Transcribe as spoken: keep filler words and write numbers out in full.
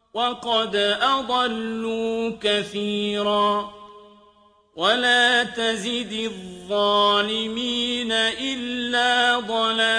وقد أضلوا كثيرا ولا تزد الظالمين إلا ضلالا